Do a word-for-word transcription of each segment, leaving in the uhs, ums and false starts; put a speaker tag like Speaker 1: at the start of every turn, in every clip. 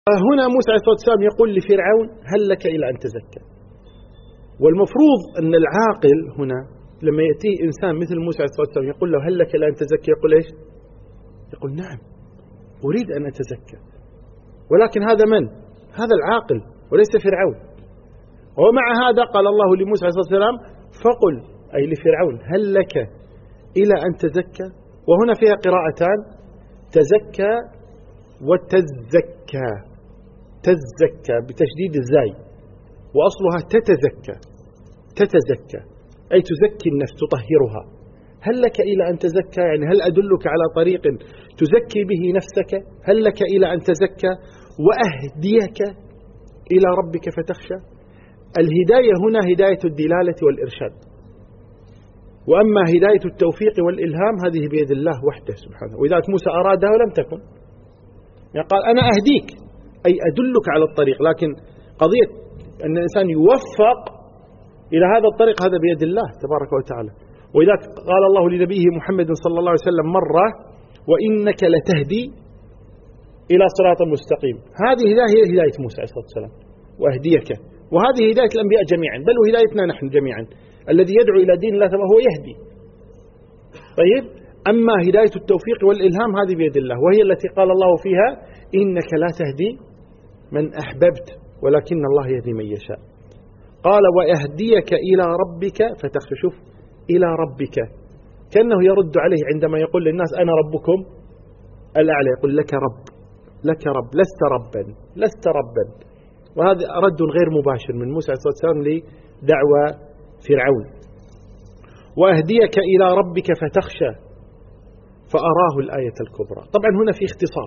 Speaker 1: هنا موسى عليه الصلاة والسلام يقول لفرعون هل لك إلى أن تزكى. والمفروض أن العاقل هنا لما يأتيه إنسان مثل موسى عليه الصلاة والسلام يقول له هل لك إلى أن تزكى، يقول إيش؟ يقول نعم أريد أن أتزكى. ولكن هذا من؟ هذا العاقل وليس فرعون. ومع هذا قال الله لموسى عليه الصلاة والسلام فقل، أي لفرعون، هل لك إلى أن تزكى. وهنا فيها قراءتان، تزكى وتزكى. تزكى بتشديد الزاي وأصلها تتزكى. تتزكى أي تزكي النفس تطهرها. هل لك إلى أن تزكى يعني هل أدلك على طريق تزكي به نفسك؟ هل لك إلى أن تزكى وأهديك إلى ربك فتخشى. الهداية هنا هداية الدلالة والإرشاد، وأما هداية التوفيق والإلهام هذه بيد الله وحده سبحانه. وإذا موسى أرادها ولم تكن، يعني قال أنا أهديك أي أدلك على الطريق، لكن قضية أن الإنسان يوفق إلى هذا الطريق هذا بيد الله تبارك وتعالى. وإذا قال الله لنبيه محمد صلى الله عليه وسلم مرة وإنك لتهدي إلى صراط مستقيم، هذه هي هداية موسى عليه الصلاة والسلام وأهديك، وهذه هداية الأنبياء جميعا، بل وهدايتنا نحن جميعا. الذي يدعو إلى دين الله هو يهدي. طيب، أما هداية التوفيق والإلهام هذه بيد الله، وهي التي قال الله فيها إنك لا تهدي من أحببت ولكن الله يهدي من يشاء. قال وأهديك إلى ربك فتخشى. شوف إلى ربك كأنه يرد عليه عندما يقول للناس أنا ربكم الأعلى، يقول لك رب، لك رب، لست ربا، لست ربا. وهذا رد غير مباشر من موسى عليه الصلاة والسلام لدعوى فرعون. وأهديك إلى ربك فتخشى فأراه الآية الكبرى. طبعا هنا في اختصار،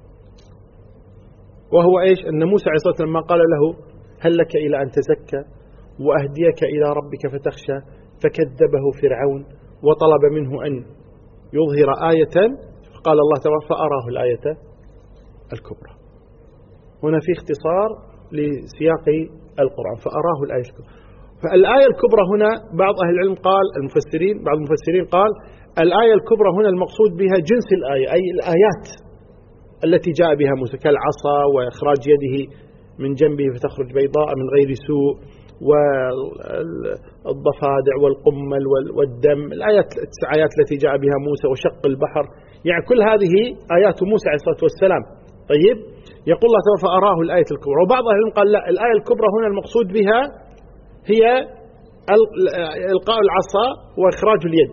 Speaker 1: وهو إيش؟ أن موسى عليه الصلاة والسلام لما قال له هل لك إلى أن تزكى وأهديك إلى ربك فتخشى فكذبه فرعون وطلب منه أن يظهر آية، قال الله تعالى فأراه الآية الكبرى. هنا في اختصار لسياق القرآن، فأراه الآية الكبرى. فالآية الكبرى هنا بعض أهل العلم قال المفسرين بعض المفسرين قال الآية الكبرى هنا المقصود بها جنس الآية، أي الآيات التي جاء بها موسى كالعصا وإخراج يده من جنبه فتخرج بيضاء من غير سوء والضفادع والقمل والدم، الآيات التسع آيات التي جاء بها موسى وشق البحر، يعني كل هذه آيات موسى عليه الصلاة والسلام. طيب، يقول الله تعالى فأراه الآية الكبرى. وبعض أهل العلم قال لا، الآية الكبرى هنا المقصود بها هي إلقاء العصا وإخراج اليد،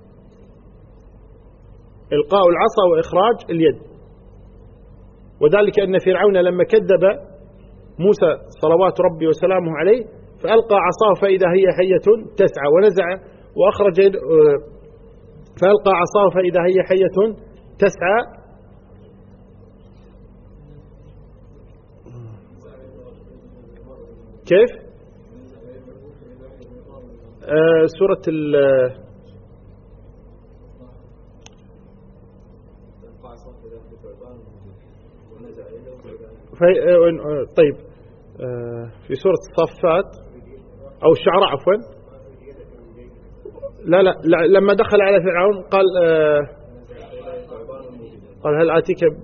Speaker 1: إلقاء العصا وإخراج اليد. وذلك أن فرعون لما كذب موسى صلوات ربي وسلامه عليه فألقى عصاه فإذا هي حية تسعى ونزع وأخرج فألقى عصاه فإذا هي حية تسعى. كيف؟ آه سورة ال طيب في سورة الصافات أو الشعراء عفوا، لا لا, لا لما دخل على فرعون قال قال هل آتيك ب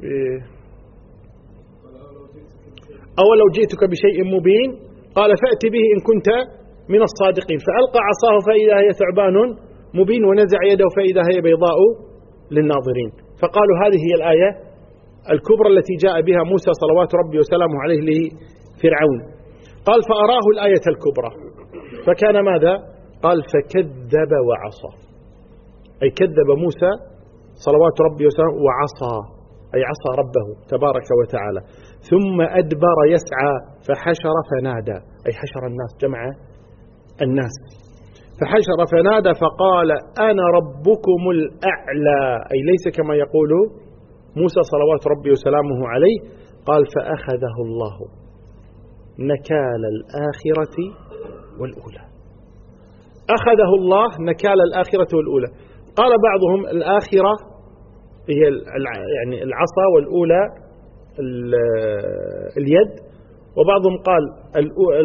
Speaker 1: أو لو جئتك بشيء مبين قال فأت به إن كنت من الصادقين، فألقى عصاه فإذا هي ثعبان مبين ونزع يده فإذا هي بيضاء للناظرين. فقالوا هذه هي الآية الكبرى التي جاء بها موسى صلوات ربي وسلامه عليه لفرعون. قال فأراه الآية الكبرى، فكان ماذا؟ قال فكذب وعصى، أي كذب موسى صلوات ربي وسلامه وعصى، أي عصى ربه تبارك وتعالى. ثم أدبر يسعى فحشر فنادى، أي حشر الناس، جمع الناس. فحشر فنادى فقال أنا ربكم الأعلى، أي ليس كما يقول موسى صلوات ربي وسلامه عليه. قال فأخذه الله نكال الآخرة والأولى. أخذه الله نكال الآخرة والأولى. قال بعضهم الآخرة هي يعني العصا والأولى اليد، وبعضهم قال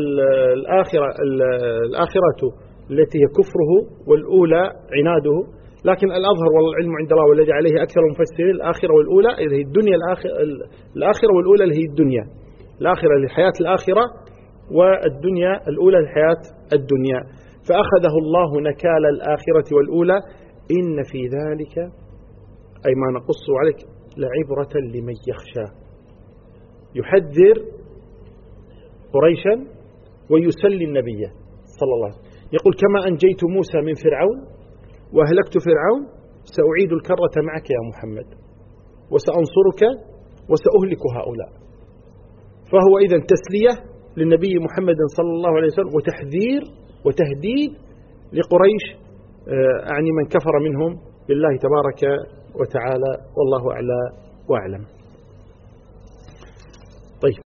Speaker 1: الآخرة الآخرة التي هي كفره والأولى عناده. لكن الأظهر والعلم عند الله والذي عليه أكثر المفسرين الآخرة والأولى اللي هي الدنيا الآخرة, الآخرة والأولى اللي هي الدنيا، الآخرة للحياة الآخرة والدنيا الأولى للحياة الدنيا. فأخذه الله نكال الآخرة والأولى إن في ذلك أي ما نقص عليك لعبرة لمن يخشى. يحذر قريشا ويسلي النبي صلى الله عليه وسلم، يقول كما أنجيت موسى من فرعون وأهلكت فرعون سأعيد الكرة معك يا محمد وسأنصرك وسأهلك هؤلاء. فهو إذن تسلية للنبي محمد صلى الله عليه وسلم وتحذير وتهديد لقريش، أعني من كفر منهم بالله تبارك وتعالى، والله أعلى وأعلم. طيب.